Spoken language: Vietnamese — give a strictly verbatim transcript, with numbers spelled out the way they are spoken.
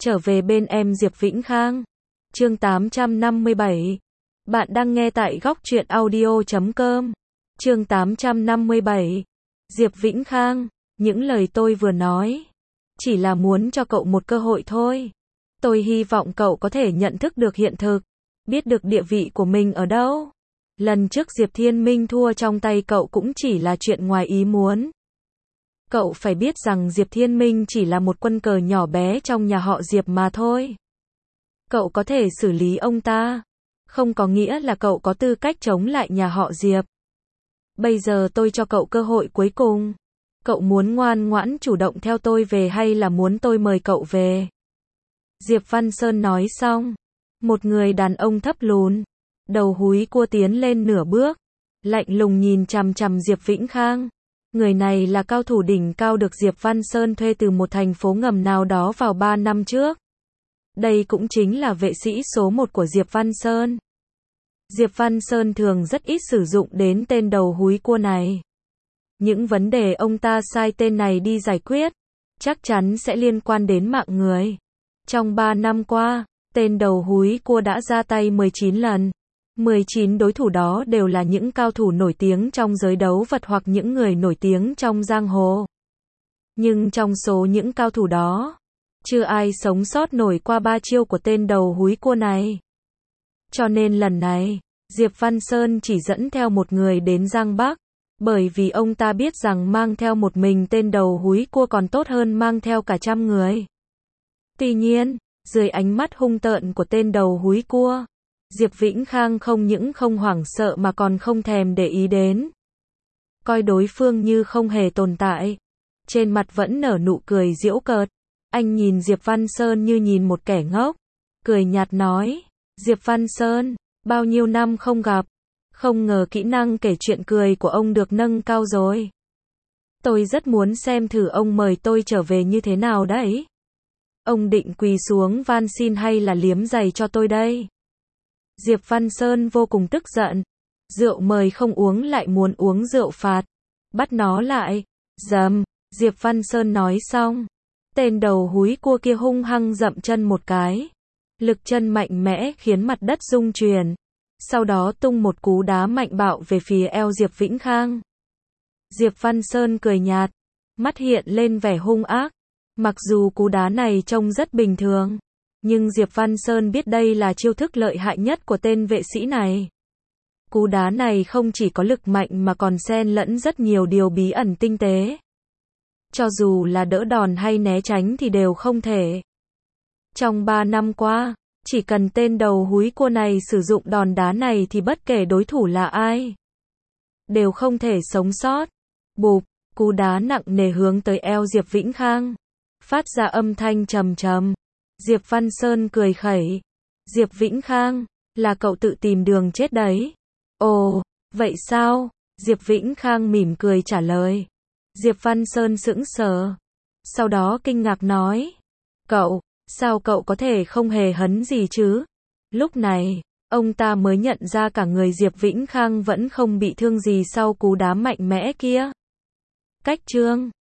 Trở về bên em Diệp Vĩnh Khang. Chương tám trăm năm mươi bảy. Bạn đang nghe tại góc truyện audio chấm com. Chương tám trăm năm mươi bảy. Diệp Vĩnh Khang, những lời tôi vừa nói chỉ là muốn cho cậu một cơ hội thôi. Tôi hy vọng cậu có thể nhận thức được hiện thực, biết được địa vị của mình ở đâu. Lần trước Diệp Thiên Minh thua trong tay cậu cũng chỉ là chuyện ngoài ý muốn. Cậu phải biết rằng Diệp Thiên Minh chỉ là một quân cờ nhỏ bé trong nhà họ Diệp mà thôi. Cậu có thể xử lý ông ta, không có nghĩa là cậu có tư cách chống lại nhà họ Diệp. Bây giờ tôi cho cậu cơ hội cuối cùng. Cậu muốn ngoan ngoãn chủ động theo tôi về hay là muốn tôi mời cậu về? Diệp Văn Sơn nói xong. Một người đàn ông thấp lùn, đầu húi cua tiến lên nửa bước, lạnh lùng nhìn chằm chằm Diệp Vĩnh Khang. Người này là cao thủ đỉnh cao được Diệp Văn Sơn thuê từ một thành phố ngầm nào đó vào ba năm trước. Đây cũng chính là vệ sĩ số một của Diệp Văn Sơn. Diệp Văn Sơn thường rất ít sử dụng đến tên đầu húi cua này. Những vấn đề ông ta sai tên này đi giải quyết, chắc chắn sẽ liên quan đến mạng người. Trong ba năm qua, tên đầu húi cua đã ra tay mười chín lần. mười chín đối thủ đó đều là những cao thủ nổi tiếng trong giới đấu vật hoặc những người nổi tiếng trong giang hồ. Nhưng trong số những cao thủ đó, chưa ai sống sót nổi qua ba chiêu của tên đầu húi cua này. Cho nên lần này, Diệp Văn Sơn chỉ dẫn theo một người đến Giang Bắc, bởi vì ông ta biết rằng mang theo một mình tên đầu húi cua còn tốt hơn mang theo cả trăm người. Tuy nhiên, dưới ánh mắt hung tợn của tên đầu húi cua, Diệp Vĩnh Khang không những không hoảng sợ mà còn không thèm để ý đến. Coi đối phương như không hề tồn tại. Trên mặt vẫn nở nụ cười giễu cợt. Anh nhìn Diệp Văn Sơn như nhìn một kẻ ngốc. Cười nhạt nói, Diệp Văn Sơn, bao nhiêu năm không gặp. Không ngờ kỹ năng kể chuyện cười của ông được nâng cao rồi. Tôi rất muốn xem thử ông mời tôi trở về như thế nào đấy. Ông định quỳ xuống van xin hay là liếm giày cho tôi đây? Diệp Văn Sơn vô cùng tức giận. Rượu mời không uống lại muốn uống rượu phạt. Bắt nó lại. Dầm. Diệp Văn Sơn nói xong. Tên đầu húi cua kia hung hăng dậm chân một cái. Lực chân mạnh mẽ khiến mặt đất rung chuyển. Sau đó tung một cú đá mạnh bạo về phía eo Diệp Vĩnh Khang. Diệp Văn Sơn cười nhạt. Mắt hiện lên vẻ hung ác. Mặc dù cú đá này trông rất bình thường, nhưng Diệp Văn Sơn biết đây là chiêu thức lợi hại nhất của tên vệ sĩ này. Cú đá này không chỉ có lực mạnh mà còn xen lẫn rất nhiều điều bí ẩn tinh tế. Cho dù là đỡ đòn hay né tránh thì đều không thể. Trong ba năm qua, chỉ cần tên đầu húi cua này sử dụng đòn đá này thì bất kể đối thủ là ai, đều không thể sống sót. Bụp, cú đá nặng nề hướng tới eo Diệp Vĩnh Khang, phát ra âm thanh trầm trầm. Diệp Văn Sơn cười khẩy. Diệp Vĩnh Khang, là cậu tự tìm đường chết đấy. Ồ, vậy sao? Diệp Vĩnh Khang mỉm cười trả lời. Diệp Văn Sơn sững sờ. Sau đó kinh ngạc nói. Cậu, sao cậu có thể không hề hấn gì chứ? Lúc này, ông ta mới nhận ra cả người Diệp Vĩnh Khang vẫn không bị thương gì sau cú đá mạnh mẽ kia. Cách chương